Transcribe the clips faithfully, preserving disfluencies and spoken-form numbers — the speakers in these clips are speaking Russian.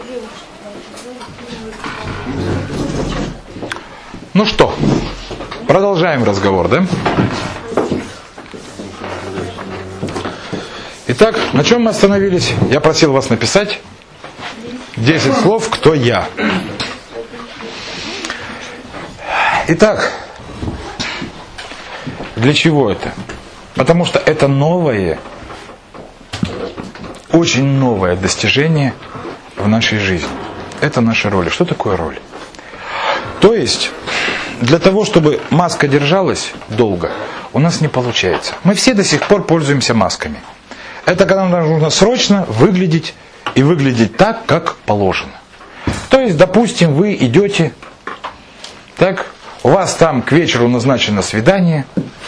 Ну что, продолжаем разговор, да? Итак, на чем мы остановились? Я просил вас написать десять слов, кто я. Итак, для чего это? Потому что это новое, очень новое достижение в нашей жизни. Это наша роль. Что такое роль? То есть, для того, чтобы маска держалась долго, у нас не получается. Мы все до сих пор пользуемся масками. Это когда нам нужно срочно выглядеть и выглядеть так, как положено. То есть, допустим, вы идете, так, у вас там к вечеру назначено свидание,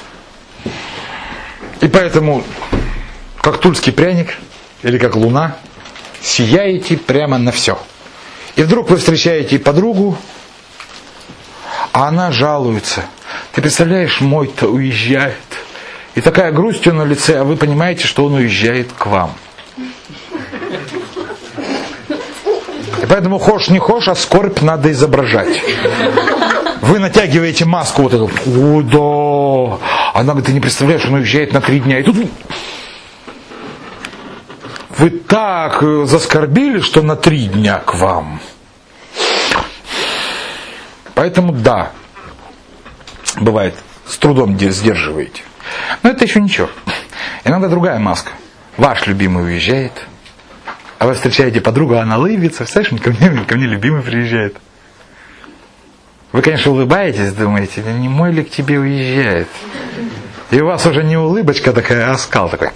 и поэтому, как тульский пряник, или как луна, сияете прямо на все. И вдруг вы встречаете подругу, а она жалуется. Ты представляешь, мой-то уезжает. И такая грустью на лице, а вы понимаете, что он уезжает к вам. И поэтому хошь не хошь, а скорбь надо изображать. Вы натягиваете маску вот эту. О, да. Она говорит, ты не представляешь, он уезжает на три дня. И тут вы так заскорбили, что на три дня к вам. Поэтому да, бывает, с трудом сдерживаете. Но это еще ничего. Иногда другая маска. Ваш любимый уезжает, а вы встречаете подругу, она улыбится. Представляешь, ко мне, ко мне любимый приезжает. Вы, конечно, улыбаетесь, думаете, да не мой ли к тебе уезжает? И у вас уже не улыбочка такая, а оскал такой.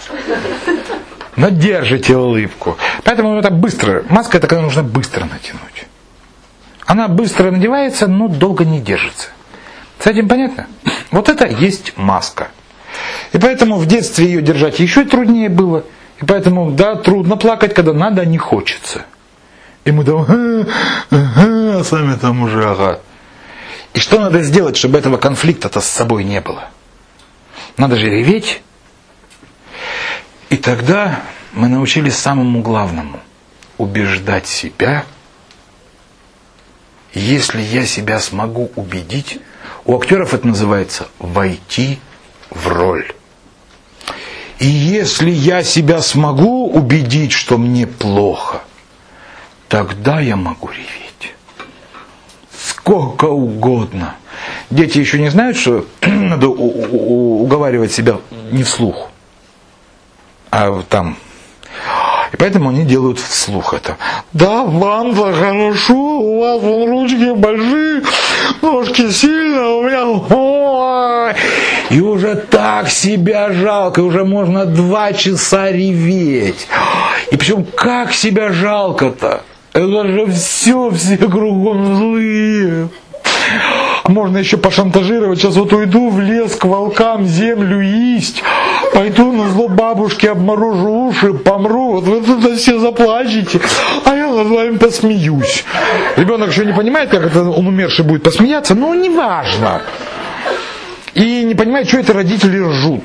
Но держите улыбку. Поэтому это быстро. Маска это когда нужно быстро натянуть. Она быстро надевается, но долго не держится. С этим понятно? Вот это есть маска. И поэтому в детстве ее держать еще труднее было. И поэтому, да, трудно плакать, когда надо, а не хочется. И мы там, ага, ага, а сами там уже, ага. И что надо сделать, чтобы этого конфликта-то с собой не было? Надо же реветь. И тогда мы научились самому главному. Убеждать себя. Если я себя смогу убедить, у актеров это называется войти в роль. И если я себя смогу убедить, что мне плохо, тогда я могу реветь. Сколько угодно. Дети еще не знают, что надо уговаривать себя не вслух, а там. И поэтому они делают вслух это. Да, вам-то хорошо, у вас вон ручки большие, ножки сильные, у меня... Ой! И уже так себя жалко, и уже можно два часа реветь. И причем как себя жалко-то? Это же все, все кругом злые. Можно еще пошантажировать. Сейчас вот уйду в лес к волкам землю есть. Пойду на зло бабушке, обморожу уши, помру. Вот вы тут все заплачете, а я над вами посмеюсь. Ребенок еще не понимает, как это он умерший будет посмеяться, но не важно. И не понимает, что это родители ржут.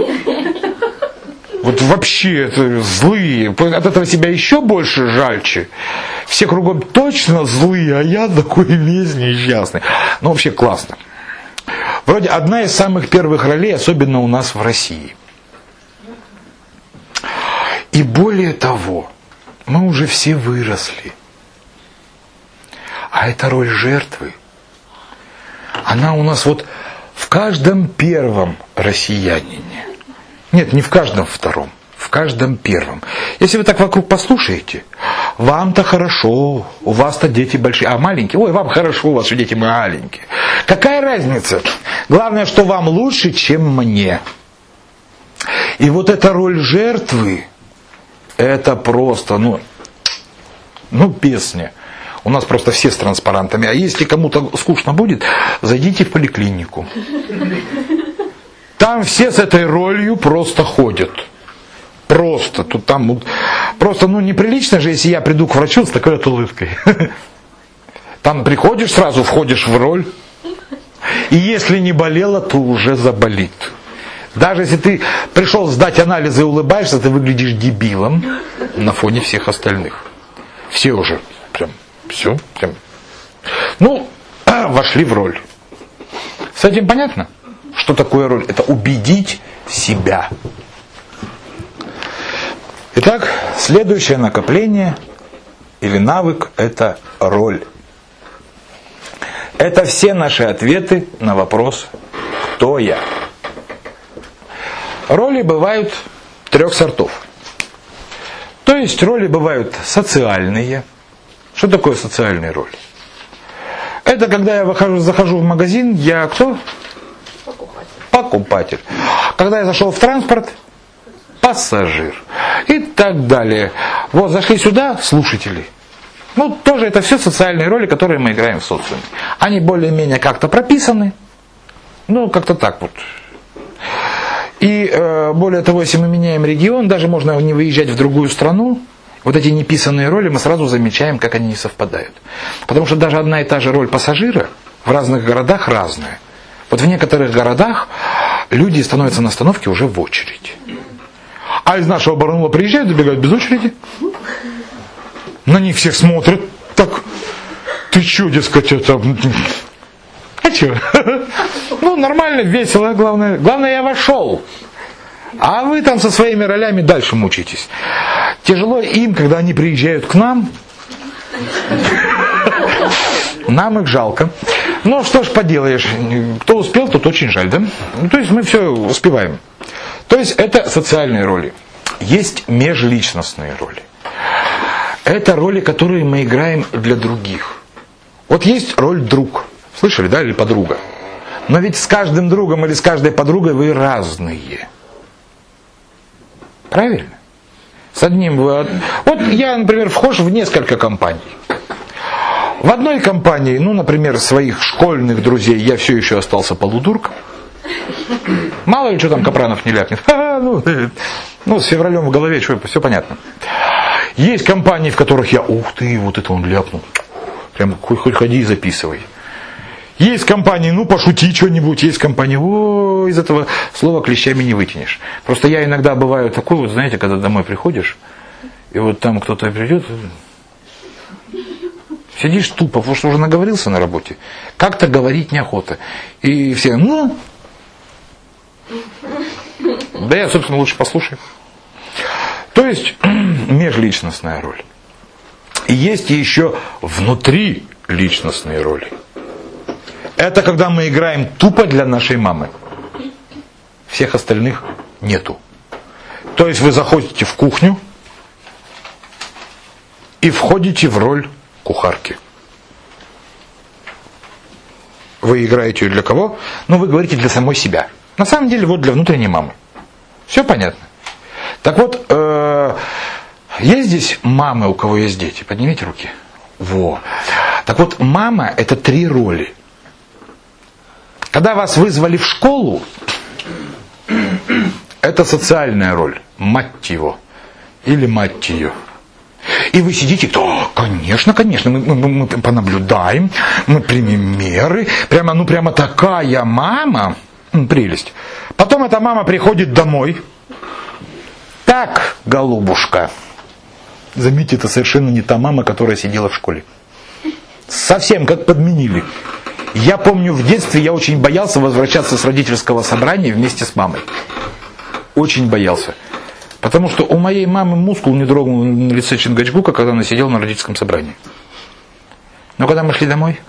Вот вообще это злые. От этого себя еще больше жальче. Все кругом точно злые, а я такой весь несчастный. Ну вообще классно. Вроде одна из самых первых ролей, особенно у нас в России. И более того, мы уже все выросли. А эта роль жертвы, она у нас вот в каждом первом россиянине. Нет, не в каждом втором, в каждом первом. Если вы так вокруг послушаете, вам-то хорошо, у вас-то дети большие, а маленькие, ой, вам хорошо, у вас дети маленькие. Какая разница? Главное, что вам лучше, чем мне. И вот эта роль жертвы, это просто, ну, ну, песня. У нас просто все с транспарантами. А если кому-то скучно будет, зайдите в поликлинику. Там все с этой ролью просто ходят. Просто. Тут там просто, ну, неприлично же, если я приду к врачу с такой вот улыбкой. Там приходишь сразу, входишь в роль. И если не болело, то уже заболит. Даже если ты пришел сдать анализы и улыбаешься, ты выглядишь дебилом на фоне всех остальных. Все уже прям, все, прям. Ну, вошли в роль. С этим понятно? Что такое роль? Это убедить себя. Итак, следующее накопление или навык – это роль. Это все наши ответы на вопрос «Кто я?». Роли бывают трех сортов. То есть роли бывают социальные. Что такое социальные роли? Это когда я выхожу, захожу в магазин, я кто? Покупатель. Покупатель. Когда я зашел в транспорт, пассажир. И так далее. Вот зашли сюда слушатели. Ну, тоже это все социальные роли, которые мы играем в социуме. Они более-менее как-то прописаны. Ну, как-то так вот. И э, более того, если мы меняем регион, даже можно не выезжать в другую страну, вот эти неписанные роли мы сразу замечаем, как они не совпадают. Потому что даже одна и та же роль пассажира в разных городах разная. Вот в некоторых городах люди становятся на остановке уже в очередь. А из нашего Барнаула приезжают, забегают без очереди. На них всех смотрят. Так, ты что, дескать, это... А что? Ну, нормально, весело, главное. Главное, я вошел. А вы там со своими ролями дальше мучитесь. Тяжело им, когда они приезжают к нам. Нам их жалко. Ну, что ж поделаешь. Кто успел, тот очень жаль, да? Ну, то есть мы все успеваем. То есть это социальные роли. Есть межличностные роли. Это роли, которые мы играем для других. Вот есть роль друг. Слышали, да, или подруга? Но ведь с каждым другом или с каждой подругой вы разные. Правильно? С одним вы... Вот я, например, вхож в несколько компаний. В одной компании, ну, например, своих школьных друзей я все еще остался полудурком. Мало ли, что там Капранов не ляпнет. Ха-ха, ну, ну, с февралем в голове, что, все понятно. Есть компании, в которых я, ух ты, вот это он ляпнул. Прям хоть, хоть ходи и записывай. Есть компании, ну пошути что-нибудь. Есть компании, о, из этого слова клещами не вытянешь. Просто я иногда бываю такой, вот знаете, когда домой приходишь, и вот там кто-то придет, сидишь тупо, потому что уже наговорился на работе. Как-то говорить неохота. И все, ну, да я, собственно, лучше послушаю. То есть межличностная роль. И есть еще внутриличностные роли. Это когда мы играем тупо для нашей мамы. Всех остальных нету. То есть вы заходите в кухню и входите в роль кухарки. Вы играете ее для кого? Ну, вы говорите для самой себя. На самом деле, вот для внутренней мамы. Все понятно? Так вот, э, есть здесь мамы, у кого есть дети? Поднимите руки. Во. Так вот, мама – это три роли. Когда вас вызвали в школу, это социальная роль. Мать его. Или мать ее. И вы сидите, да, конечно, конечно, мы, мы, мы понаблюдаем, мы примем меры. Прямо, ну прямо такая мама. Прелесть. Потом эта мама приходит домой. Так, голубушка. Заметьте, это совершенно не та мама, которая сидела в школе. Совсем как подменили. Я помню, в детстве я очень боялся возвращаться с родительского собрания вместе с мамой. Очень боялся. Потому что у моей мамы мускул не дрогнул на лице Чингачгука, когда она сидела на родительском собрании. Но когда мы шли домой,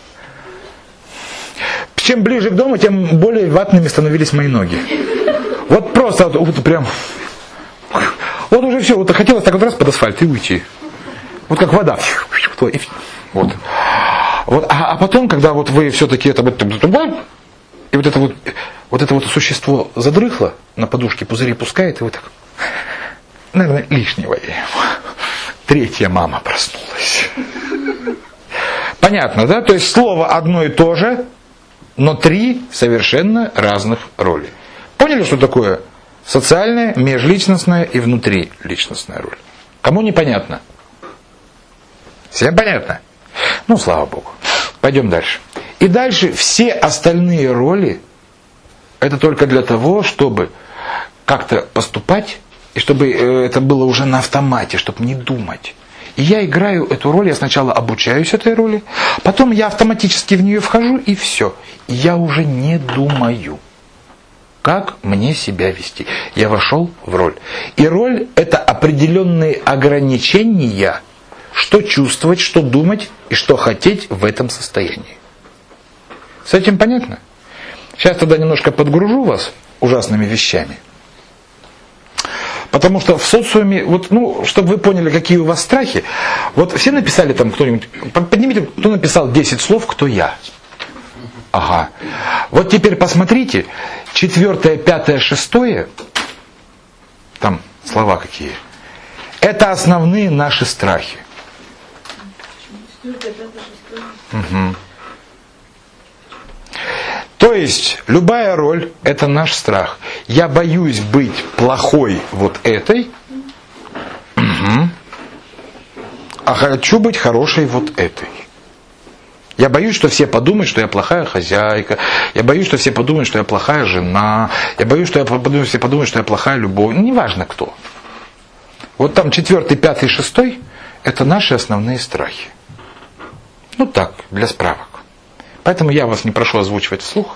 чем ближе к дому, тем более ватными становились мои ноги. Вот просто, вот прям... Вот уже все, вот хотелось так вот раз под асфальт и уйти. Вот как вода. Вот. Вот, а, а потом, когда вот вы все-таки это вот, и вот это вот, вот это вот существо задрыхло, на подушке пузыри пускает, и вы так, наверное, лишнего ей. Третья мама проснулась. Понятно, да? То есть слово одно и то же, но три совершенно разных роли. Поняли, что такое социальная, межличностная и внутриличностная роль? Кому непонятно? Всем понятно? Ну, слава Богу. Пойдем дальше. И дальше все остальные роли это только для того, чтобы как-то поступать, и чтобы это было уже на автомате, чтобы не думать. И я играю эту роль, я сначала обучаюсь этой роли, потом я автоматически в нее вхожу, и все. Я уже не думаю, как мне себя вести. Я вошел в роль. И роль – это определенные ограничения, что чувствовать, что думать и что хотеть в этом состоянии. С этим понятно? Сейчас тогда немножко подгружу вас ужасными вещами. Потому что в социуме, вот, ну, чтобы вы поняли, какие у вас страхи, вот все написали там кто-нибудь, поднимите, кто написал десять слов, кто я. Ага. Вот теперь посмотрите, четвертое, пятое, шестое, там слова какие, это основные наши страхи. Угу. То есть, любая роль – это наш страх. Я боюсь быть плохой вот этой, угу. а хочу быть хорошей вот этой. Я боюсь, что все подумают, что я плохая хозяйка. Я боюсь, что все подумают, что я плохая жена. Я боюсь, что я подумаю, все подумают, что я плохая любовь. Ну, неважно кто. Вот там четвертый, пятый, шестой – это наши основные страхи. Ну так, для справок. Поэтому я вас не прошу озвучивать вслух.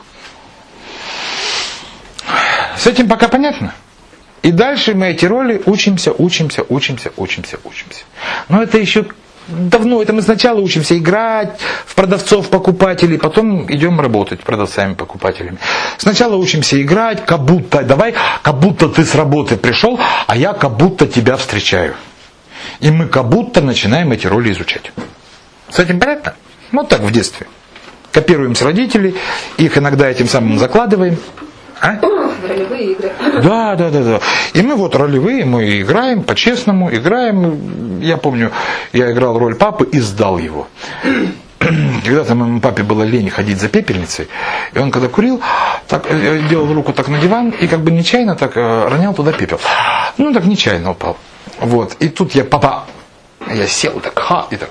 С этим пока понятно? И дальше мы эти роли учимся, учимся, учимся, учимся, учимся. Но это еще давно, это мы сначала учимся играть в продавцов, покупателей, потом идем работать продавцами, покупателями. Сначала учимся играть, как будто, давай, как будто ты с работы пришел, а я как будто тебя встречаю. И мы как будто начинаем эти роли изучать. С этим понятно? Вот так в детстве. Копируем с родителей, их иногда этим самым закладываем. А? Ролевые игры. Да, да, да, да. И мы вот ролевые, мы играем по-честному, играем. Я помню, я играл роль папы и сдал его. Когда-то моему папе было лень ходить за пепельницей, и он когда курил, так, делал руку так на диван и как бы нечаянно так ронял туда пепел. Ну так нечаянно упал. Вот. И тут я, папа, я сел так, ха, и так.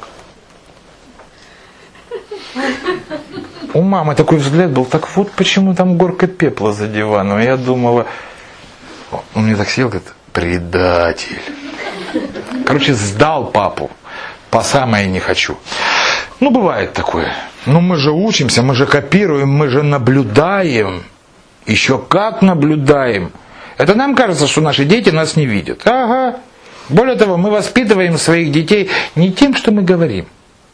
У мамы такой взгляд был, так вот почему там горка пепла за диваном. Я думала, он мне так сел, говорит, предатель. Короче, сдал папу, по самое не хочу. Ну, бывает такое. Но мы же учимся, мы же копируем, мы же наблюдаем. Еще как наблюдаем. Это нам кажется, что наши дети нас не видят. Ага. Более того, мы воспитываем своих детей не тем, что мы говорим.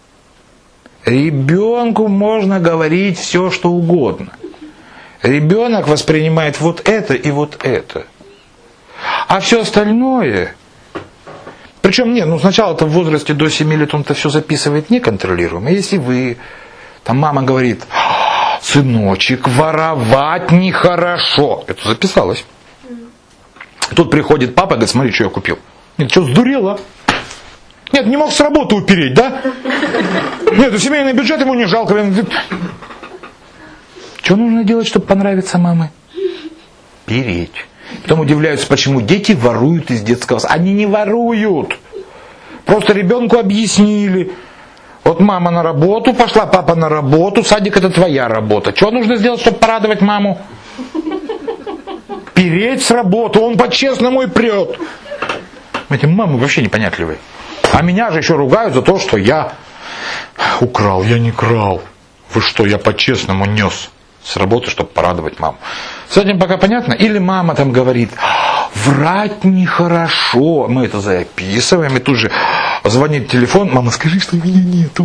Ребенку можно говорить все, что угодно. Ребенок воспринимает вот это и вот это. А все остальное... Причем нет, ну сначала-то в возрасте до семи лет он-то все записывает неконтролируемо. Если вы, там мама говорит, сыночек, воровать нехорошо. Это записалось. Тут приходит папа и говорит, смотри, что я купил. Нет, что, сдурела? Нет, не мог с работы упереть, да? Нет, семейный бюджет ему не жалко. Что нужно делать, чтобы понравиться маме? Переть. Потом удивляются, почему дети воруют из детского сада. Они не воруют. Просто ребенку объяснили. Вот мама на работу пошла, папа на работу, садик это твоя работа. Что нужно сделать, чтобы порадовать маму? Переть с работы, он по-честному и прет. Эти мамы вообще непонятливые. А меня же еще ругают за то, что я украл. Я не крал. Вы что, я по-честному нес с работы, чтобы порадовать маму. С этим пока понятно? Или мама там говорит, врать нехорошо. Мы это записываем, и тут же звонит телефон. Мама, скажи, что меня нету.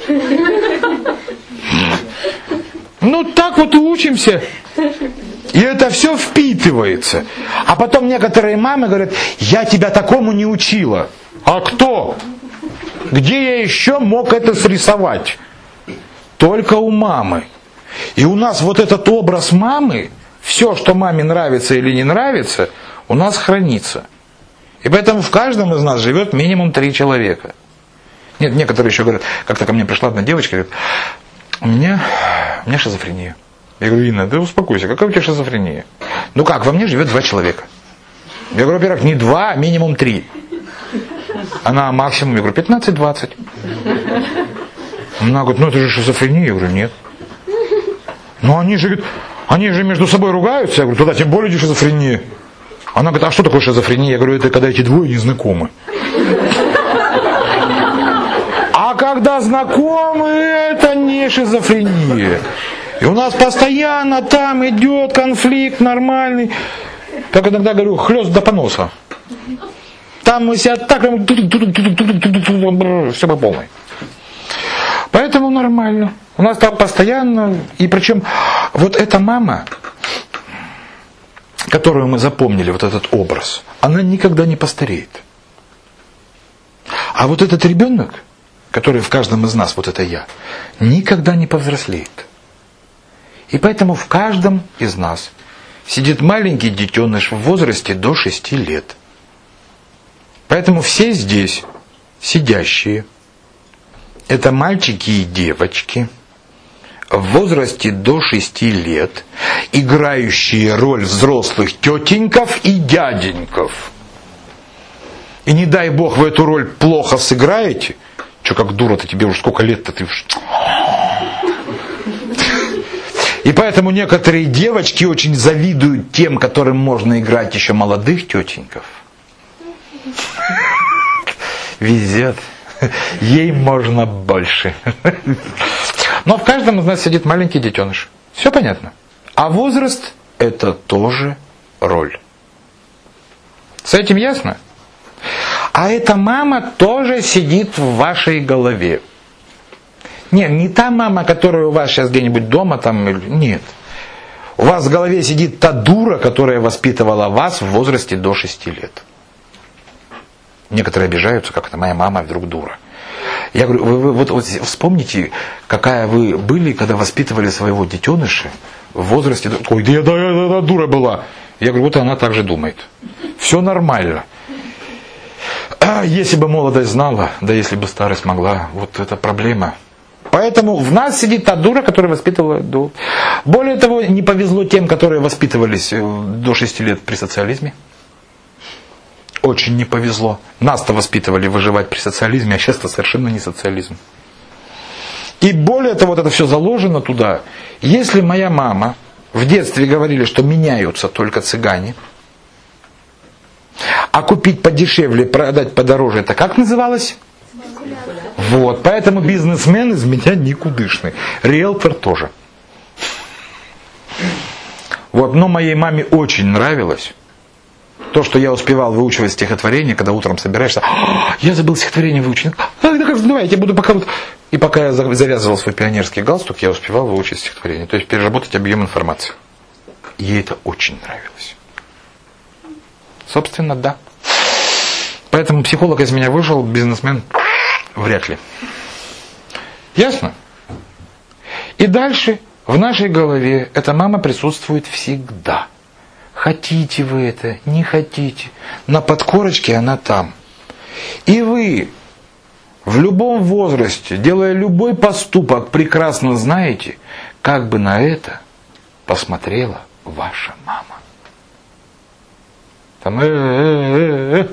Ну так вот и учимся. И это все впитывается. А потом некоторые мамы говорят, я тебя такому не учила. А кто? Где я еще мог это срисовать? Только у мамы. И у нас вот этот образ мамы, все, что маме нравится или не нравится, у нас хранится. И поэтому в каждом из нас живет минимум три человека. Нет, некоторые еще говорят, как-то ко мне пришла одна девочка, говорит, у меня, у меня шизофрения. Я говорю, Инна, ты успокойся, какая у тебя шизофрения? Ну как, во мне живет два человека. Я говорю, во-первых, не два, а минимум три. Она максимум, я говорю, пятнадцать-двадцать. Она говорит, ну это же шизофрения. Я говорю, нет. Ну они же, говорит, они же между собой ругаются. Я говорю, тогда тем более шизофрения. Она говорит, а что такое шизофрения? Я говорю, это когда эти двое не знакомы. А когда знакомы, это не шизофрения. И у нас постоянно там идет конфликт нормальный. Как иногда говорю, хлёст до поноса. Там мы себя так, все по полной. Поэтому нормально. У нас там постоянно, и причем вот эта мама, которую мы запомнили, вот этот образ, она никогда не постареет. А вот этот ребенок, который в каждом из нас, вот это я, никогда не повзрослеет. И поэтому в каждом из нас сидит маленький детеныш в возрасте до шести лет. Поэтому все здесь сидящие, это мальчики и девочки в возрасте до шести лет, играющие роль взрослых тетеньков и дяденьков. И не дай бог вы эту роль плохо сыграете, что как дура-то, тебе уже сколько лет-то ты... И поэтому некоторые девочки очень завидуют тем, которым можно играть еще молодых тетеньков. Везет. Ей можно больше. Но в каждом из нас сидит маленький детеныш. Все понятно. А возраст – это тоже роль. С этим ясно? А эта мама тоже сидит в вашей голове. Нет, не та мама, которая у вас сейчас где-нибудь дома там, нет. У вас в голове сидит та дура, которая воспитывала вас в возрасте до шести лет. Некоторые обижаются, как это моя мама вдруг дура. Я говорю, вы, вы вот, вот вспомните, какая вы были, когда воспитывали своего детеныша в возрасте... Ой, да я да, да, да, дура была. Я говорю, вот она так же думает. Все нормально. А если бы молодость знала, да если бы старость могла, вот это проблема. Поэтому в нас сидит та дура, которая воспитывала до... Более того, не повезло тем, которые воспитывались до шести лет при социализме. Очень не повезло. Нас-то воспитывали выживать при социализме, а сейчас-то совершенно не социализм. И более того, вот это все заложено туда. Если моя мама в детстве говорили, что меняются только цыгане, а купить подешевле, продать подороже, это как называлось? Вот, поэтому бизнесмен из меня никудышный. Риэлтор тоже. Вот, но моей маме очень нравилось то, что я успевал выучивать стихотворение, когда утром собираешься. Я забыл стихотворение выучить. А, да как, давай, я буду пока... И пока я завязывал свой пионерский галстук, я успевал выучить стихотворение. То есть переработать объем информации. Ей это очень нравилось. Собственно, да. Поэтому психолог из меня вышел, бизнесмен вряд ли. Ясно? И дальше в нашей голове эта мама присутствует всегда. Хотите вы это, не хотите. На подкорочке она там. И вы в любом возрасте, делая любой поступок, прекрасно знаете, как бы на это посмотрела ваша мама. Там, э-э-э-э.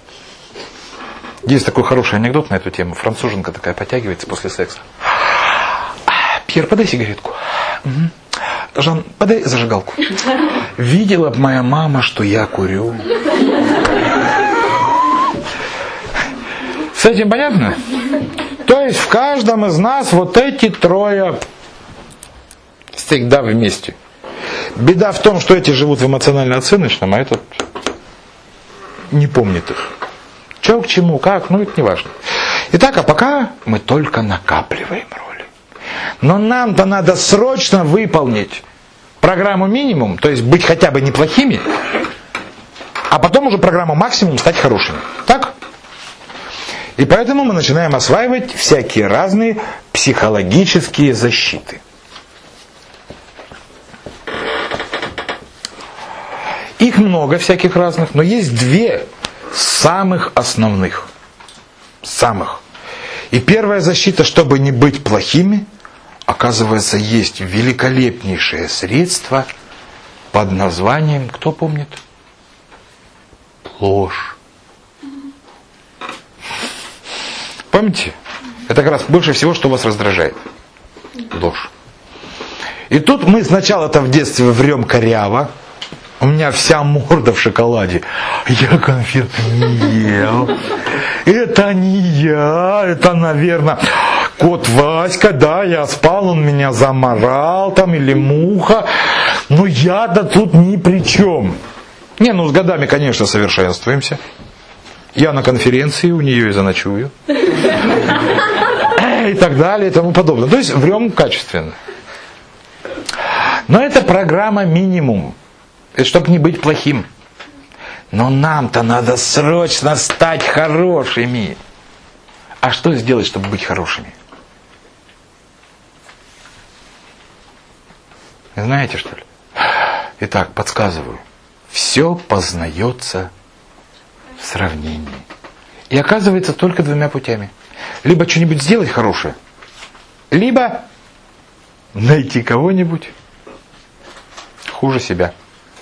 Есть такой хороший анекдот на эту тему. Француженка такая подтягивается после секса. Пьер, подай сигаретку. Угу. Жан, подай зажигалку. Видела б моя мама, что я курю. С этим понятно? То есть в каждом из нас вот эти трое всегда вместе. Беда в том, что эти живут в эмоционально-оценочном, а этот не помнит их. Че к чему, как, ну это не важно. Итак, а пока мы только накапливаем роли. Но нам-то надо срочно выполнить программу минимум, то есть быть хотя бы неплохими, а потом уже программу максимум стать хорошими. Так? И поэтому мы начинаем осваивать всякие разные психологические защиты. Их много всяких разных, но есть две самых основных. Самых. И первая защита, чтобы не быть плохими, оказывается, есть великолепнейшее средство под названием, кто помнит? Ложь. Помните? Это как раз больше всего, что вас раздражает. Ложь. И тут мы сначала-то в детстве врем коряво, У меня вся морда в шоколаде. Я конфеты не ел. Это не я, это, наверное, кот Васька, да, я спал, он меня заморал там, или муха. Но я-то тут ни при чем. Не, ну с годами, конечно, совершенствуемся. Я на конференции у нее и заночую. И так далее, и тому подобное. То есть врем качественно. Но это программа минимум. Это чтобы не быть плохим. Но нам-то надо срочно стать хорошими. А что сделать, чтобы быть хорошими? Знаете, что ли? Итак, подсказываю. Все познается в сравнении. И оказывается только двумя путями. Либо что-нибудь сделать хорошее, либо найти кого-нибудь хуже себя.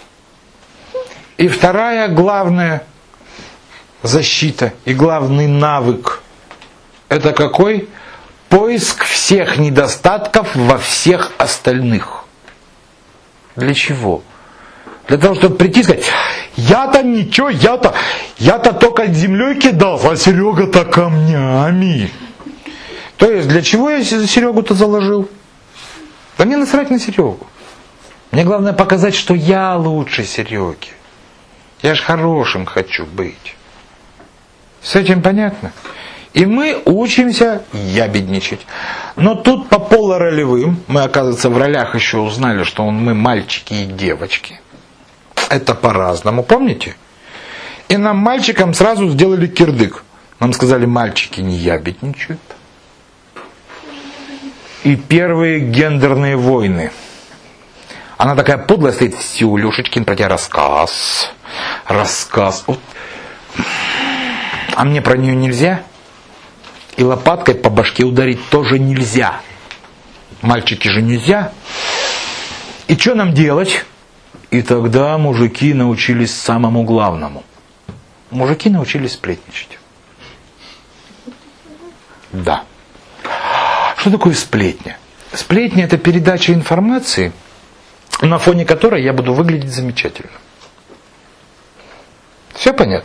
И вторая главная защита и главный навык — это какой? Поиск всех недостатков во всех остальных. Для чего? Для того, чтобы прийти и сказать: я-то ничего, я-то, я-то только землей кидался, а Серега-то камнями. То есть, для чего я Серегу-то заложил? Да мне насрать на Серегу. Мне главное показать, что я лучше Сереги. Я ж хорошим хочу быть. С этим понятно? И мы учимся ябедничать. Но тут по полуролевым, мы, оказывается, в ролях еще узнали, что мы мальчики и девочки. Это по-разному, помните? И нам, мальчикам, сразу сделали кирдык. Нам сказали: мальчики не ябедничают. И первые гендерные войны. Она такая подлая стоит: все, Лешечкин, про тебя рассказ. Рассказ. Вот. А мне про нее нельзя? И лопаткой по башке ударить тоже нельзя. Мальчики же нельзя. И что нам делать? И тогда мужики научились самому главному. Мужики научились сплетничать. Да. Что такое сплетня? Сплетня — это передача информации, на фоне которой я буду выглядеть замечательно. Все понятно?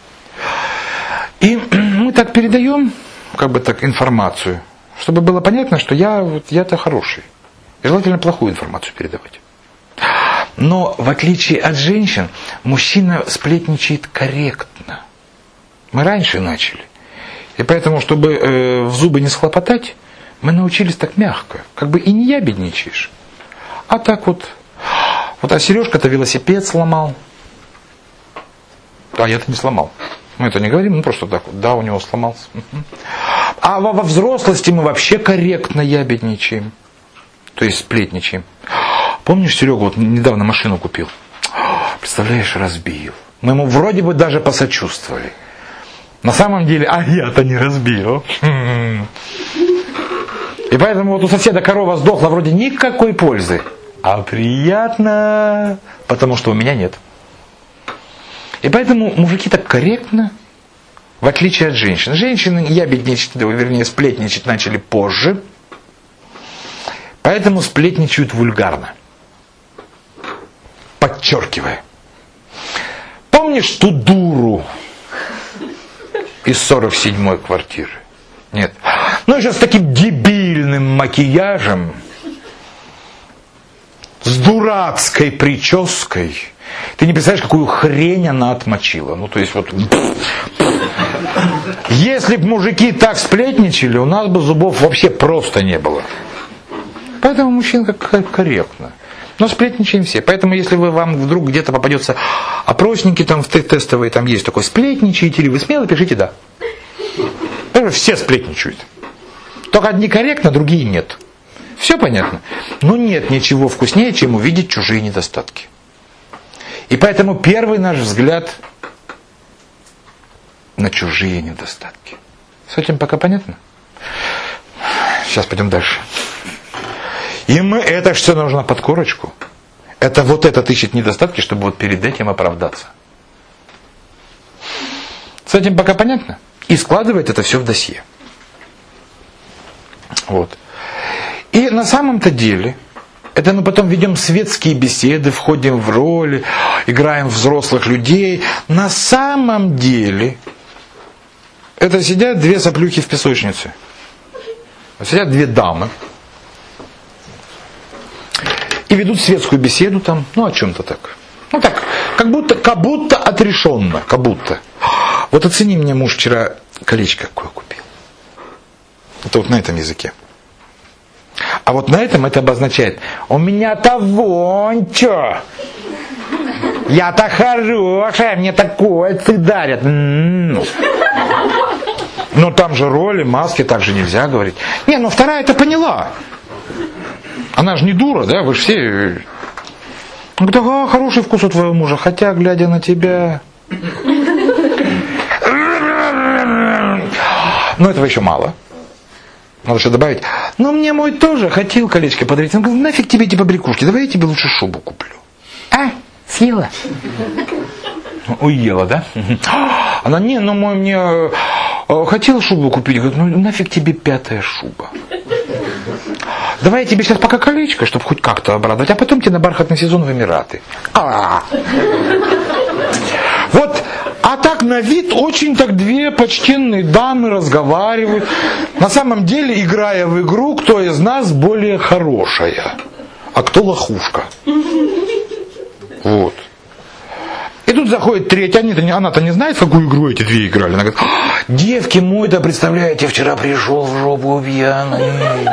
И мы так передаем, как бы так, информацию, чтобы было понятно, что я, вот, я-то хороший. И желательно плохую информацию передавать. Но в отличие от женщин, мужчина сплетничает корректно. Мы раньше начали. И поэтому, чтобы э, в зубы не схлопотать, мы научились так мягко. Как бы и не ябедничаешь. А так вот. Вот, а Сережка-то велосипед сломал. А я-то не сломал. Мы это не говорим, ну просто так вот. Да, у него сломался. А во, во взрослости мы вообще корректно ябедничаем. То есть сплетничаем. Помнишь, Серега вот недавно машину купил? Представляешь, разбил. Мы ему вроде бы даже посочувствовали. На самом деле, а я-то не разбил. И поэтому вот у соседа корова сдохла, вроде никакой пользы. А приятно, потому что у меня нет. И поэтому мужики так корректно, в отличие от женщин. Женщины ябедничать, вернее, сплетничать начали позже. Поэтому сплетничают вульгарно. Подчеркивая. Помнишь ту дуру из сорок седьмой квартиры? Нет. Ну, еще с таким дебильным макияжем, с дурацкой прической. Ты не представляешь, какую хрень она отмочила. Ну, то есть вот... Если бы мужики так сплетничали, у нас бы зубов вообще просто не было. Поэтому мужчина как корректно. Но сплетничаем все. Поэтому, если вы, вам вдруг где-то попадется опросники там в тестовые, там есть такой: сплетничаете ли вы, смело пишите «да». Все сплетничают. Только одни корректно, другие нет. Все понятно? Но нет ничего вкуснее, чем увидеть чужие недостатки. И поэтому первый наш взгляд на чужие недостатки. С этим пока понятно? Сейчас пойдем дальше. И мы, это все нужно под корочку. Это вот этот ищет недостатки, чтобы вот перед этим оправдаться. С этим пока понятно? И складывает это все в досье. Вот. И на самом-то деле Это мы потом ведем светские беседы, входим в роли, играем взрослых людей. На самом деле, это сидят две соплюхи в песочнице. Сидят две дамы. И ведут светскую беседу там, ну о чем-то так. Ну так, как будто, как будто отрешенно, как будто. Вот оцени мне, муж вчера колечко какое купил. Это вот на этом языке. А вот на этом это обозначает: у меня-то вон чё. Я-то хорошая, мне такое кольца дарят. Ну там же роли, маски, так же нельзя говорить. Не, ну вторая это поняла. Она же не дура, да, вы же все... Ну, да, хороший вкус у твоего мужа, хотя, глядя на тебя... Но этого еще мало. Надо еще добавить: ну, мне мой тоже хотел колечко подарить. Он говорит: нафиг тебе эти побрякушки, давай я тебе лучше шубу куплю. А, съела? Уела, да? Она: не, ну мой мне хотел шубу купить. Говорит: ну нафиг тебе пятая шуба. Давай я тебе сейчас пока колечко, чтобы хоть как-то обрадовать, а потом тебе на бархатный сезон в Эмираты. А-а-а. Вот, а так на вид очень так две почтенные дамы разговаривают. На самом деле, играя в игру, кто из нас более хорошая, а кто лохушка. Вот. И тут заходит третья, она-то не знает, в какую игру эти две играли. Она говорит: девки мой-то, представляете, вчера пришел в жопу пьяный.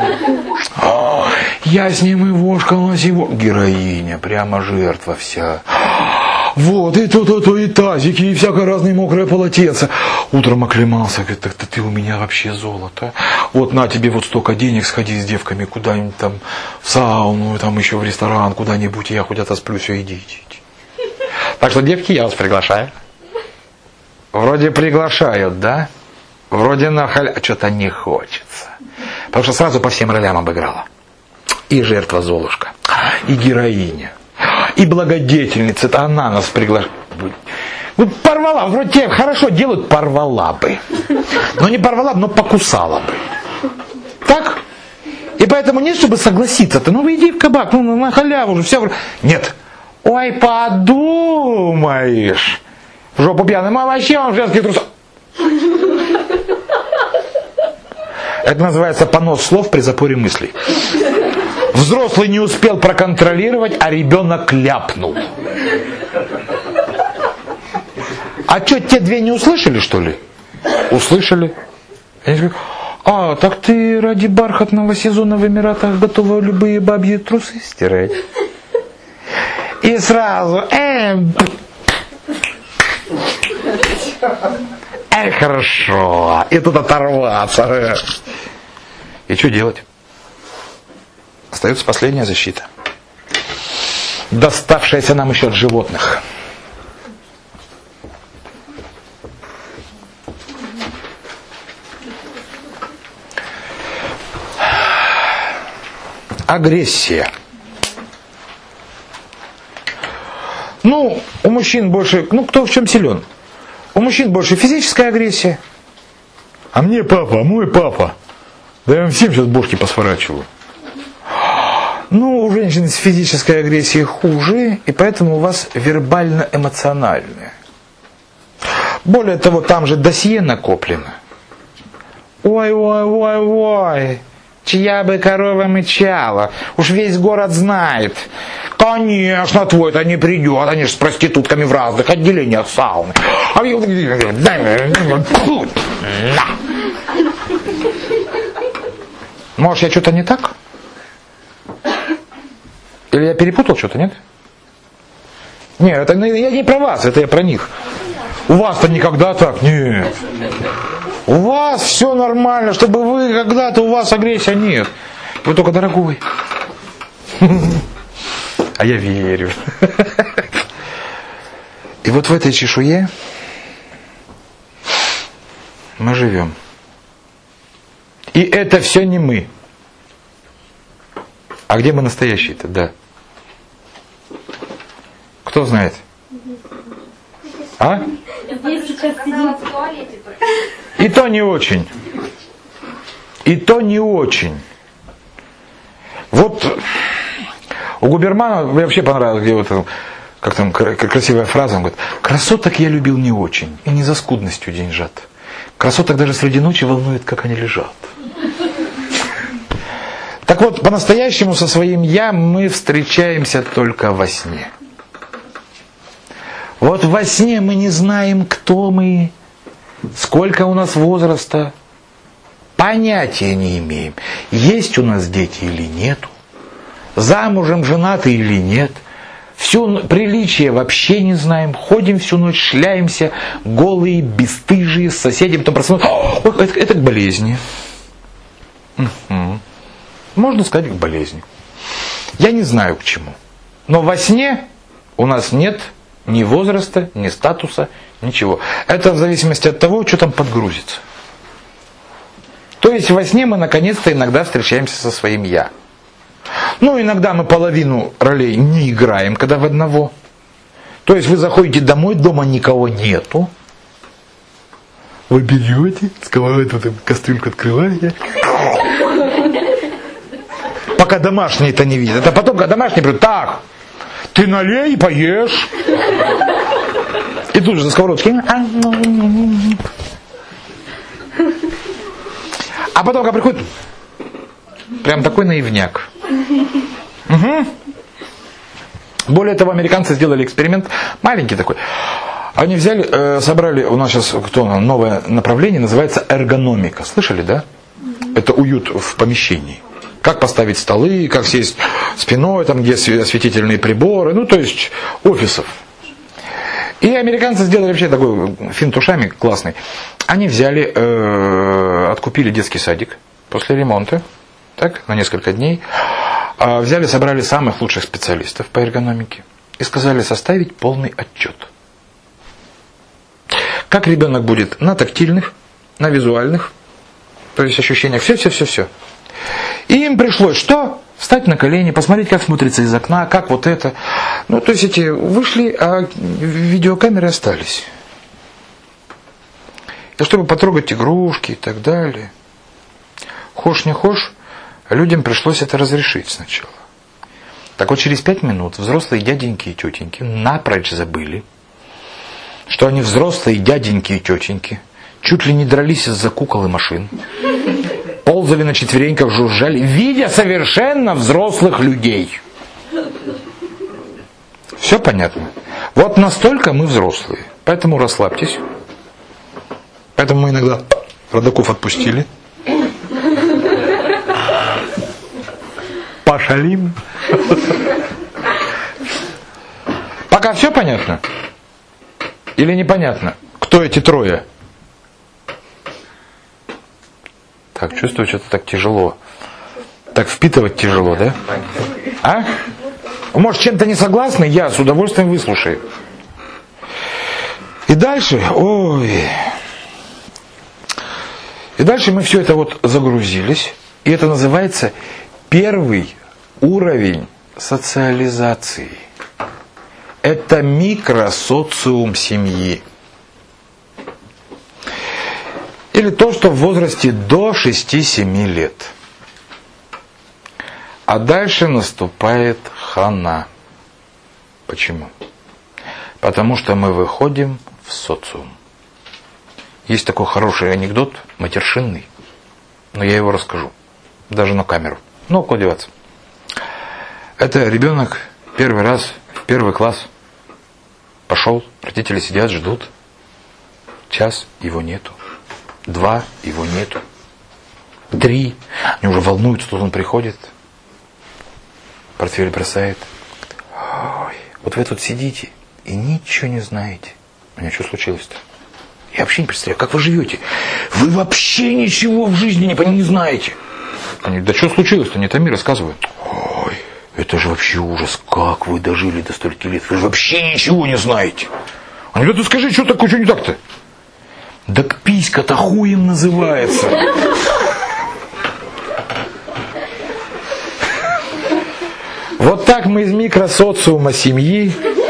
Я с ним и вошкалась его. Героиня, прямо жертва вся. Вот, и то-то-то, и тазики, и всякое разное мокрое полотенце. Утром оклемался, говорит: так ты у меня вообще золото. Вот на тебе вот столько денег, сходи с девками куда-нибудь там в сауну, там еще в ресторан, куда-нибудь, и я хоть отосплю, все, идите. Так что, девки, я вас приглашаю. Вроде приглашают, да? Вроде на халя... Что-то не хочется. Потому что сразу по всем ролям обыграла. И жертва Золушка, и героиня, и благодетельница. Это она нас приглашает. Вот порвала, вроде тебе хорошо делают, порвала бы. Но не порвала бы, но покусала бы. Так? И поэтому нет, чтобы согласиться-то. Ну, иди в кабак, ну, на халяву уже, все. Нет. Ой, подумаешь. В жопу пьяным, а вообще он в женских трусах. Это называется понос слов при запоре мыслей. Взрослый не успел проконтролировать, а ребенок ляпнул. А что, те две не услышали, что ли? Услышали. Они говорят: а, так ты ради бархатного сезона в Эмиратах готова любые бабьи трусы стирать? И сразу, э, э, хорошо, и тут оторваться. И что делать? Остается последняя защита, доставшаяся нам еще от животных. Агрессия. Ну, у мужчин больше, ну, кто в чем силен? У мужчин больше физическая агрессия. А мне папа, мой папа. Да я вам всем сейчас бошки посворачиваю. Ну, у женщин с физической агрессией хуже, и поэтому у вас вербально-эмоциональная. Более того, там же досье накоплено. Ой-ой-ой-ой, чья бы корова мычала, уж весь город знает. Конечно, твой-то не придет, они же с проститутками в разных отделениях сауны. Может, я что-то не так? Или я перепутал что-то, нет? Нет, это я не про вас, это я про них. У вас-то никогда так, нет. У вас все нормально, чтобы вы когда-то, у вас агрессия нет. Вы только дорогой. А я верю. И вот в этой чешуе мы живем. И это все не мы. А где мы настоящие-то? Да. Кто знает? А? И то не очень. И то не очень. Вот У Губермана мне вообще понравилось, где вот, как там красивая фраза, он говорит, красоток я любил не очень, и не за скудностью деньжат. Красоток даже среди ночи волнует, как они лежат. Так вот, по-настоящему со своим «я» мы встречаемся только во сне. Вот во сне мы не знаем, кто мы, сколько у нас возраста, понятия не имеем, есть у нас дети или нету, замужем, женаты или нет, все приличие вообще не знаем, ходим всю ночь, шляемся, голые, бесстыжие, с соседями, потом просмотрим, это, это к болезни. Угу. Можно сказать, к болезни. Я не знаю к чему. Но во сне у нас нет ни возраста, ни статуса, ничего. Это в зависимости от того, что там подгрузится. То есть во сне мы наконец-то иногда встречаемся со своим «я». Ну, иногда мы половину ролей не играем, когда в одного. То есть вы заходите домой, дома никого нету. Вы берете, сковородку, кастрюльку открываете. Пока домашние-то не видят. А потом, когда домашние придут, так, ты налей и поешь. И тут же за сковородки. А потом, когда приходит, прям такой наивняк. Угу. Более того, американцы сделали эксперимент, маленький такой. Они взяли, э, собрали, у нас сейчас кто, новое направление, называется эргономика. Слышали, да? Это уют в помещении. Как поставить столы, как сесть спиной, там, где осветительные приборы, ну, то есть офисов. И американцы сделали вообще такой финт ушами классный. Они взяли, э, откупили детский садик после ремонта, так, на несколько дней. Э, взяли, собрали самых лучших специалистов по эргономике и сказали составить полный отчет. Как ребенок будет на тактильных, на визуальных, то есть ощущениях, все-все-все-все. И им пришлось что? Встать на колени, посмотреть, как смотрится из окна, как вот это. Ну, то есть эти вышли, а видеокамеры остались. И чтобы потрогать игрушки и так далее. Хошь не хошь, людям пришлось это разрешить сначала. Так вот, через пять минут взрослые дяденьки и тетеньки напрочь забыли, что они взрослые дяденьки и тетеньки, чуть ли не дрались из-за кукол и машин, ползали на четвереньках, жужжали, видя совершенно взрослых людей. Все понятно? Вот настолько мы взрослые. Поэтому расслабьтесь. Поэтому мы иногда родаков отпустили. Пошалим. Пока все понятно? Или непонятно? Кто эти трое? Так, чувствую, что-то так тяжело. Так впитывать тяжело, да? А? Может, чем-то не согласны? Я с удовольствием выслушаю. И дальше, ой. И дальше мы все это вот загрузились. И это называется первый уровень социализации. Это микросоциум семьи. Или то, что в возрасте до шести-семи лет. А дальше наступает хана. Почему? Потому что мы выходим в социум. Есть такой хороший анекдот, матершинный, но я его расскажу. Даже на камеру. Ну, куда деваться. Это ребенок первый раз в первый класс пошел, родители сидят, ждут. Час, его нету. Два, его нету. Три, они уже волнуются, тут он приходит. Портфель бросает. Ой, вот вы тут сидите и ничего не знаете. У меня что случилось-то? Я вообще не представляю, как вы живете. Вы вообще ничего в жизни не, не знаете. Они, да что случилось-то? Не томи, рассказывай. Ой, это же вообще ужас. Как вы дожили до стольких лет? Вы же вообще ничего не знаете. Они, да ты скажи, что такое, что не так-то? Так писька-то хуем называется. Вот так мы из микросоциума семьи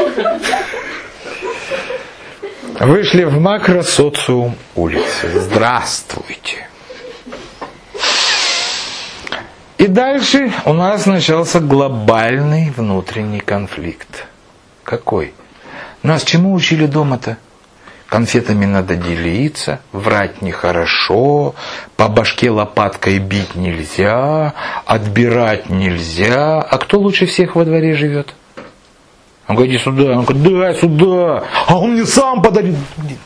вышли в макросоциум улицы. Здравствуйте. И дальше у нас начался глобальный внутренний конфликт. Какой? Нас чему учили дома-то? Конфетами надо делиться, врать нехорошо, по башке лопаткой бить нельзя, отбирать нельзя. А кто лучше всех во дворе живет? Он говорит, иди сюда. Он говорит, дай сюда. А он мне сам подарит.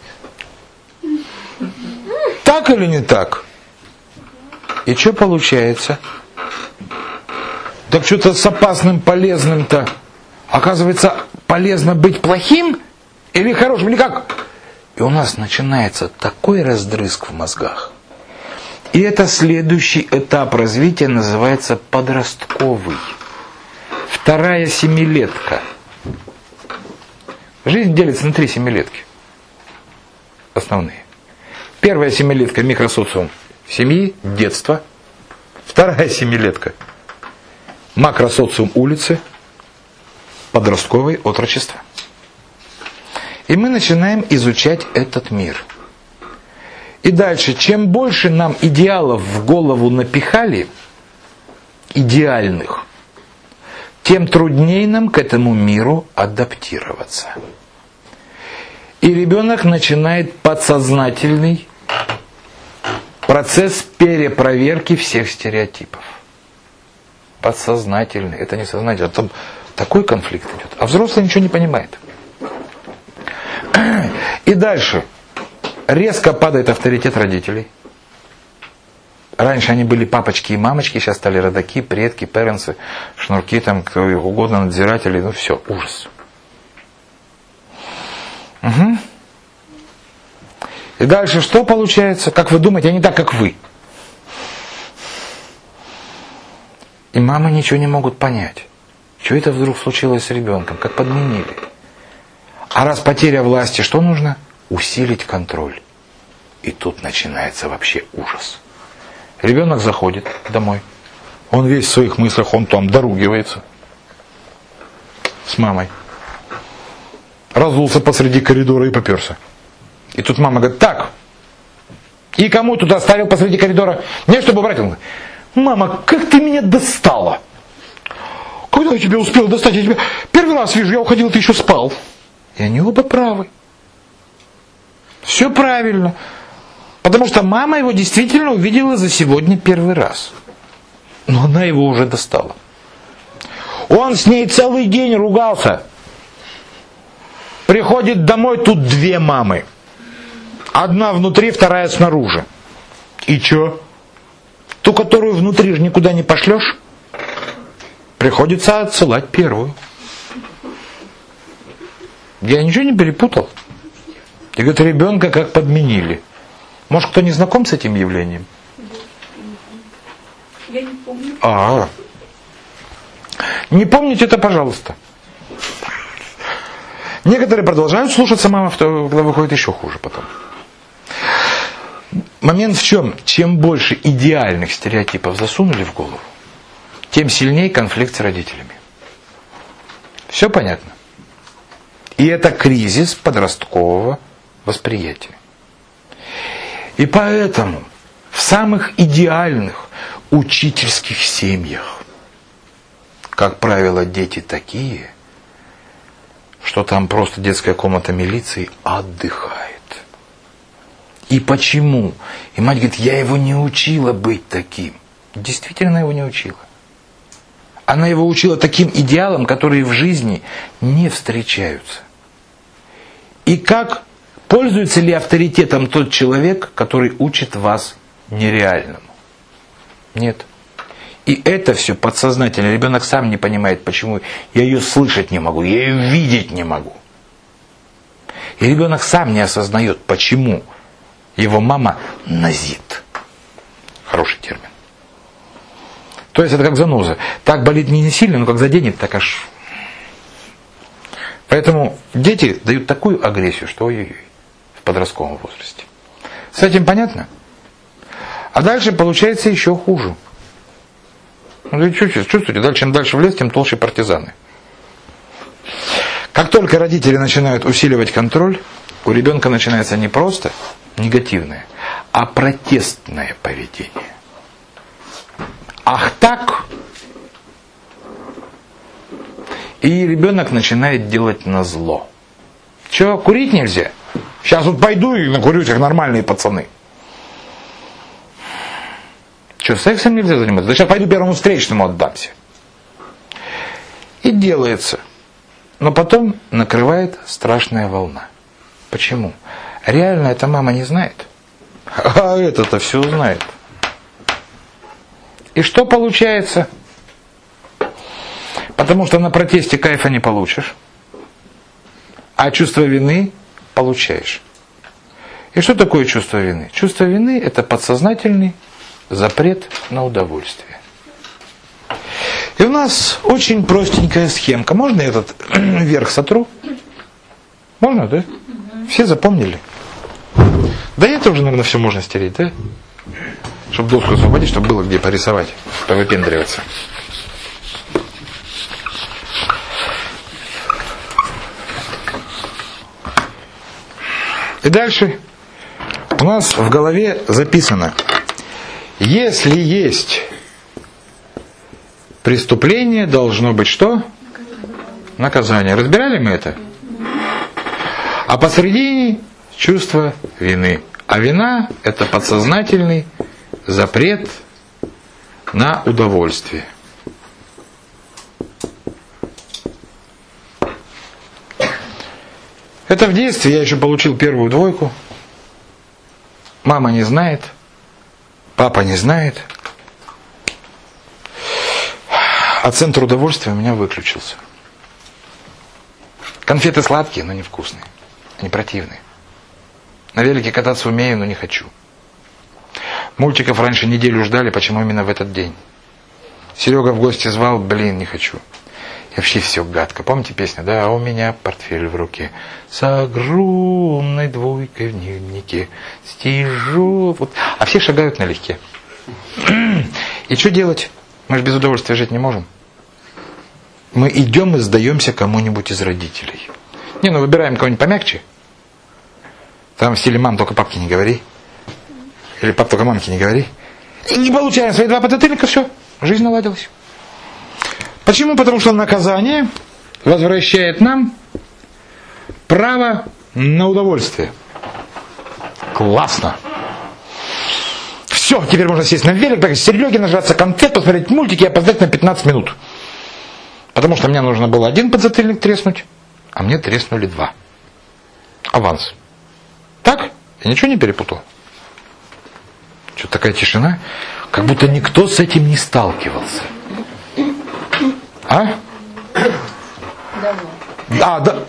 Так или не так? И что получается? Так что-то с опасным, полезным-то. Оказывается, полезно быть плохим или хорошим, или как? И у нас начинается такой раздрызг в мозгах. И это следующий этап развития, называется подростковый. Вторая семилетка. Жизнь делится на три семилетки. Основные. Первая семилетка – микросоциум семьи, детства. Вторая семилетка – макросоциум улицы, подростковый, отрочество. И мы начинаем изучать этот мир. И дальше, чем больше нам идеалов в голову напихали, идеальных, тем труднее нам к этому миру адаптироваться. И ребенок начинает подсознательный процесс перепроверки всех стереотипов. Подсознательный, это не сознательный. Там такой конфликт идет. А взрослый ничего не понимает. И дальше резко падает авторитет родителей. Раньше они были папочки и мамочки, сейчас стали родаки, предки, паренсы, шнурки, там, кто угодно, надзиратели, ну все, ужас. Угу. И дальше что получается? Как вы думаете, они так, как вы. И мамы ничего не могут понять. Что это вдруг случилось с ребенком? Как подменили. А раз потеря власти, что нужно? Усилить контроль. И тут начинается вообще ужас. Ребенок заходит домой. Он весь в своих мыслях, он там доругивается. С мамой. Разулся посреди коридора и поперся. И тут мама говорит, так, и кому тут оставил посреди коридора? Мне, чтобы убрать. Он говорит, мама, как ты меня достала? Когда я тебя успел достать? Я тебя первый раз вижу, я уходил, ты еще спал. И они оба правы. Все правильно. Потому что мама его действительно увидела за сегодня первый раз. Но она его уже достала. Он с ней целый день ругался. Приходит домой, тут две мамы. Одна внутри, вторая снаружи. И чё? Ту, которую внутри же никуда не пошлешь, приходится отсылать первую. Я ничего не перепутал. И говорит, ребенка как подменили. Может, кто не знаком с этим явлением? Я не помню. А, не помните это, пожалуйста. Некоторые продолжают слушаться мамы, когда выходит еще хуже потом. Момент в чем? Чем больше идеальных стереотипов засунули в голову, тем сильнее конфликт с родителями. Все понятно? И это кризис подросткового восприятия. И поэтому в самых идеальных учительских семьях, как правило, дети такие, что там просто детская комната милиции отдыхает. И почему? И мать говорит, я его не учила быть таким. Действительно его не учила. Она его учила таким идеалам, которые в жизни не встречаются. И как пользуется ли авторитетом тот человек, который учит вас нереальному? Нет. И это все подсознательно. Ребенок сам не понимает, почему я ее слышать не могу, я ее видеть не могу. И ребенок сам не осознает, почему его мама назид. Хороший термин. То есть это как заноза. Так болит не сильно, но как заденет, так аж... Поэтому дети дают такую агрессию, что ой-ой-ой, в подростковом возрасте. С этим понятно? А дальше получается еще хуже. Ну, чувствуете, дальше, чем дальше в лес, тем толще партизаны. Как только родители начинают усиливать контроль, у ребенка начинается не просто негативное, а протестное поведение. ах так. И ребенок начинает делать назло. Че, курить нельзя? Сейчас вот пойду и накурюсь, как нормальные пацаны. Че, сексом нельзя заниматься? Да сейчас пойду первому встречному отдамся. И делается. Но потом накрывает страшная волна. Почему? Реально эта мама не знает. А это-то все знает. И что получается? Потому что на протесте кайфа не получишь, а чувство вины получаешь. И что такое чувство вины? Чувство вины – это подсознательный запрет на удовольствие. И у нас очень простенькая схемка. Можно я этот верх сотру? Можно, да? Все запомнили? Да это уже, наверное, все можно стереть, да? Чтобы доску освободить, чтобы было где порисовать, повыпендриваться. И дальше у нас в голове записано: если есть преступление, должно быть что? Наказание. Разбирали мы это? А посредине чувство вины. А вина – это подсознательный запрет на удовольствие. Это в детстве я еще получил первую двойку. Мама не знает, папа не знает. А центр удовольствия у меня выключился. Конфеты сладкие, но невкусные. Они противные. На велике кататься умею, но не хочу. Мультиков раньше неделю ждали, почему именно в этот день. Серега в гости звал, блин, не хочу. И вообще все гадко. Помните песню? Да, а у меня портфель в руке с огромной двойкой в дневнике. Стижу. Вот. А все шагают налегке. И что делать? Мы же без удовольствия жить не можем. Мы идем и сдаемся кому-нибудь из родителей. Не, ну выбираем кого-нибудь помягче. Там в стиле «мам, только папке не говори». Или «пап, только мамке не говори». И не получаем свои два подзатыльника, все, жизнь наладилась. Почему? Потому что наказание возвращает нам право на удовольствие. Классно. Все, теперь можно сесть на велик, так, с Сереги нажаться конфет, посмотреть мультики и опоздать на пятнадцать минут. Потому что мне нужно было один подзатыльник треснуть, а мне треснули два. Аванс. Так? Я ничего не перепутал? Что-то такая тишина, как будто никто с этим не сталкивался. А? Давно. А, да.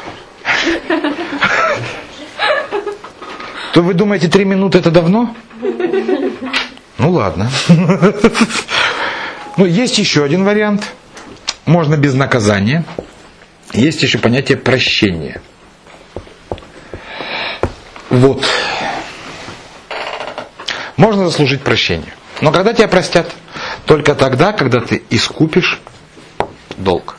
То вы думаете, три минуты это давно? Ну ладно. Ну, есть еще один вариант. Можно без наказания. Есть еще понятие прощения. Вот. Можно заслужить прощение. Но когда тебя простят? Только тогда, когда ты искупишь долг.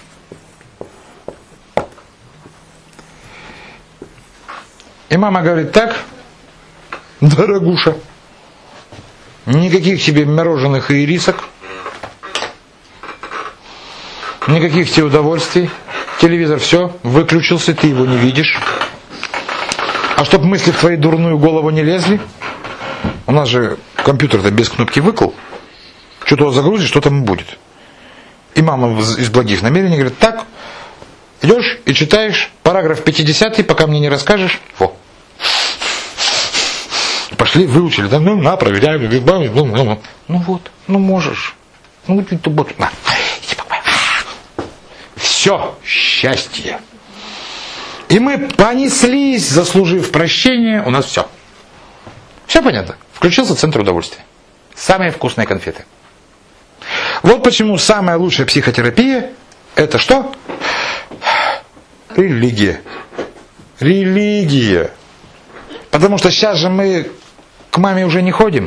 И мама говорит: так, дорогуша, никаких тебе мороженых и ирисок, никаких тебе удовольствий, телевизор все, выключился, ты его не видишь. А чтоб мысли в твою дурную голову не лезли, у нас же компьютер-то без кнопки выкл, что-то загрузишь, что там будет. И мама из благих намерений говорит: так, идешь и читаешь параграф пятидесятый, пока мне не расскажешь. Во. Пошли, выучили, да, ну, на, проверяем. Ну вот, ну можешь. Ну, ты вот, на. Все, счастье. И мы понеслись, заслужив прощение, у нас все. Все понятно? Включился центр удовольствия. Самые вкусные конфеты. Вот почему самая лучшая психотерапия – это что? Религия. Религия. Потому что сейчас же мы к маме уже не ходим.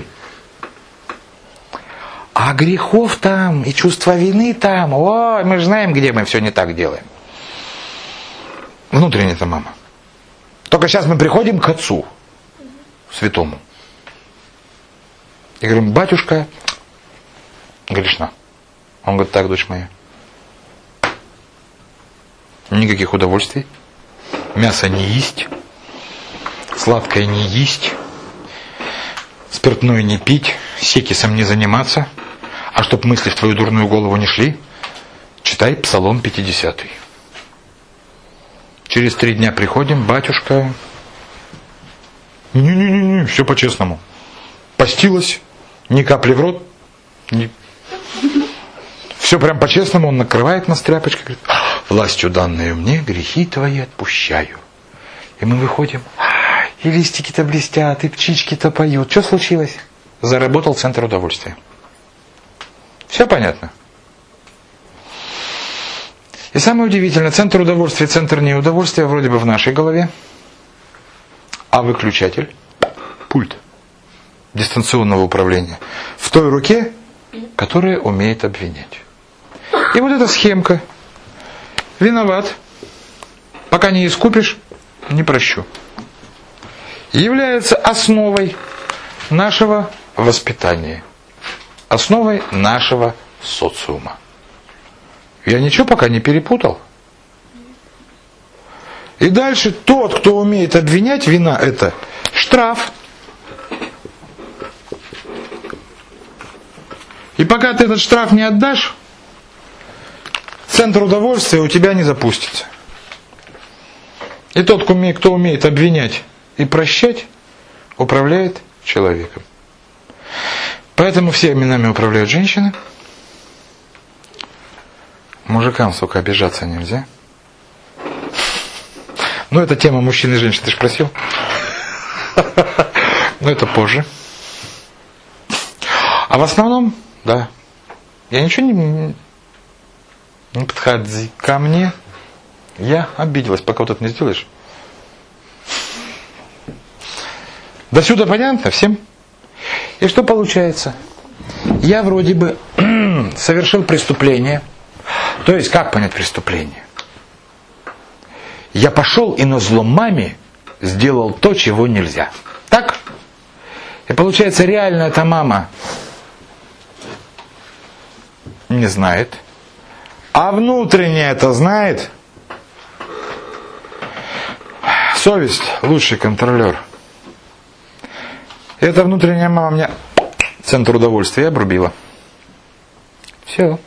А грехов там и чувство вины там. Ой, мы же знаем, где мы все не так делаем. Внутренняя-то мама. Только сейчас мы приходим к отцу святому. И говорим: батюшка, грешна. Он говорит, так, дочь моя, никаких удовольствий, мясо не есть, сладкое не есть, спиртное не пить, секисом не заниматься, а чтоб мысли в твою дурную голову не шли, читай Псалом пятидесятый. Через три дня приходим, батюшка, не-не-не, все по-честному. Постилась, ни капли в рот, ни... все прям по-честному, он накрывает нас тряпочкой, говорит, властью данную мне, грехи твои отпущаю. И мы выходим, и листики-то блестят, и птички-то поют. Что случилось? Заработал центр удовольствия. Все понятно? И самое удивительное, центр удовольствия, центр неудовольствия вроде бы в нашей голове, а выключатель, пульт дистанционного управления в той руке, которая умеет обвинять. И вот эта схемка. Виноват. Пока не искупишь, не прощу. Является основой нашего воспитания. Основой нашего социума. Я ничего пока не перепутал. И дальше тот, кто умеет обвинять, вина это штраф. И пока ты этот штраф не отдашь, центр удовольствия у тебя не запустится. И тот, кто умеет обвинять и прощать, управляет человеком. Поэтому всеми нами управляют женщины. Мужикам, сука, обижаться нельзя. Ну, это тема мужчин и женщин, ты же просил. Но это позже. А в основном, да, я ничего не... Не подходи ко мне. Я обиделась, пока вот это не сделаешь. До сюда понятно всем? И что получается? Я вроде бы совершил преступление. То есть, как понять преступление? Я пошел и назло маме сделал то, чего нельзя. Так? И получается, реально эта мама не знает. А внутренне это знает. Совесть лучший контролер. Эта внутренняя мама меня центр удовольствия обрубила. Все.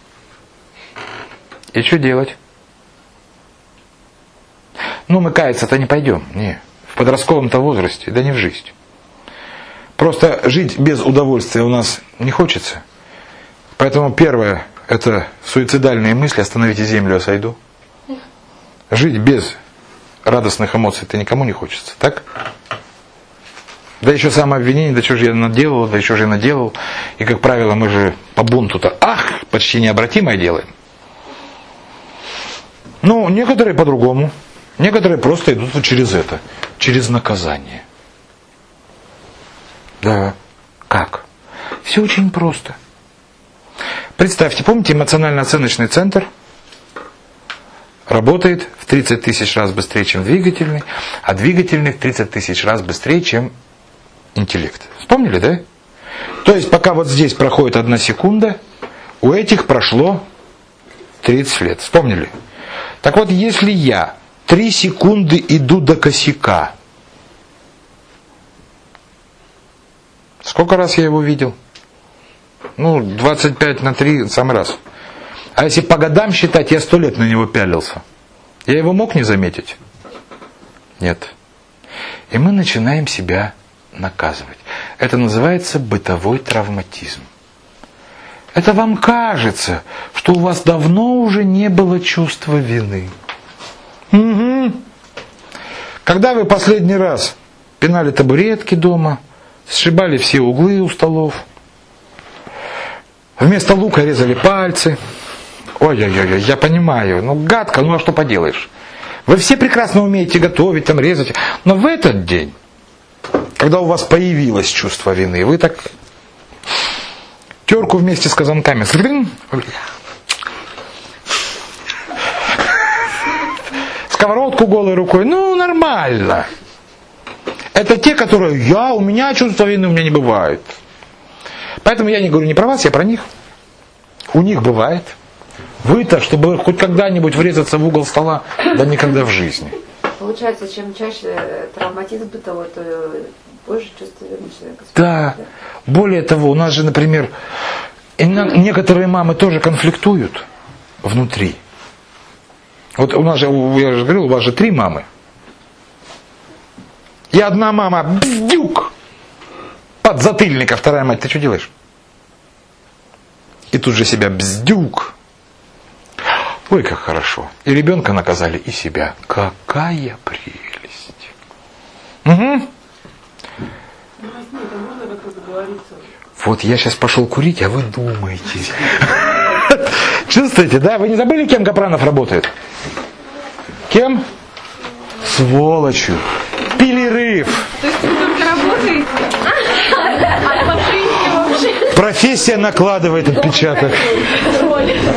И что делать? Ну, мы каяться-то не пойдем. Не. В подростковом-то возрасте, да не в жизнь. Просто жить без удовольствия у нас не хочется. Поэтому первое, это суицидальные мысли, остановите землю, я сойду. Жить без радостных эмоций-то никому не хочется, так? Да еще самообвинение, да что же я наделал, да еще же я наделал. И, как правило, мы же по бунту-то, ах, почти необратимое делаем. Ну, некоторые по-другому. Некоторые просто идут через это, через наказание. Да, как? Все очень просто. Представьте, помните, эмоционально-оценочный центр работает в тридцать тысяч раз быстрее, чем двигательный, а двигательный в тридцать тысяч раз быстрее, чем интеллект. Вспомнили, да? То есть, пока вот здесь проходит одна секунда, у этих прошло тридцать лет. Вспомнили? Так вот, если я три секунды иду до косяка, сколько раз я его видел? Ну, двадцать пять на три самый раз. А если по годам считать, я сто лет на него пялился. Я его мог не заметить? Нет. И мы начинаем себя наказывать. Это называется бытовой травматизм. Это вам кажется, что у вас давно уже не было чувства вины. Угу. Когда вы последний раз пинали табуретки дома, сшибали все углы у столов, вместо лука резали пальцы. Ой-ой-ой, я понимаю, ну гадко, ну а что поделаешь? Вы все прекрасно умеете готовить, там резать, но в этот день, когда у вас появилось чувство вины, вы так терку вместе с казанками, сковородку голой рукой, ну нормально. Это те, которые, я, у меня чувство вины у меня не бывает. Поэтому я не говорю не про вас, я про них. У них бывает. Вы-то, чтобы хоть когда-нибудь врезаться в угол стола, да никогда в жизни. Получается, чем чаще травматизм бытовой, то больше чувство вины человека. Да. Более того, у нас же, например, некоторые мамы тоже конфликтуют внутри. Вот у нас же, я же говорил, у вас же три мамы. И одна мама, бздюк, подзатыльника, вторая мать, ты что делаешь? И тут же себя бздюк. Ой, как хорошо. И ребенка наказали, и себя. Какая прелесть. Угу. Вот я сейчас пошел курить, а вы думаете. Чувствуете, да? Вы не забыли, кем Капранов работает? Кем? Сволочью. Перерыв. То есть вы только работаете? Профессия накладывает отпечаток.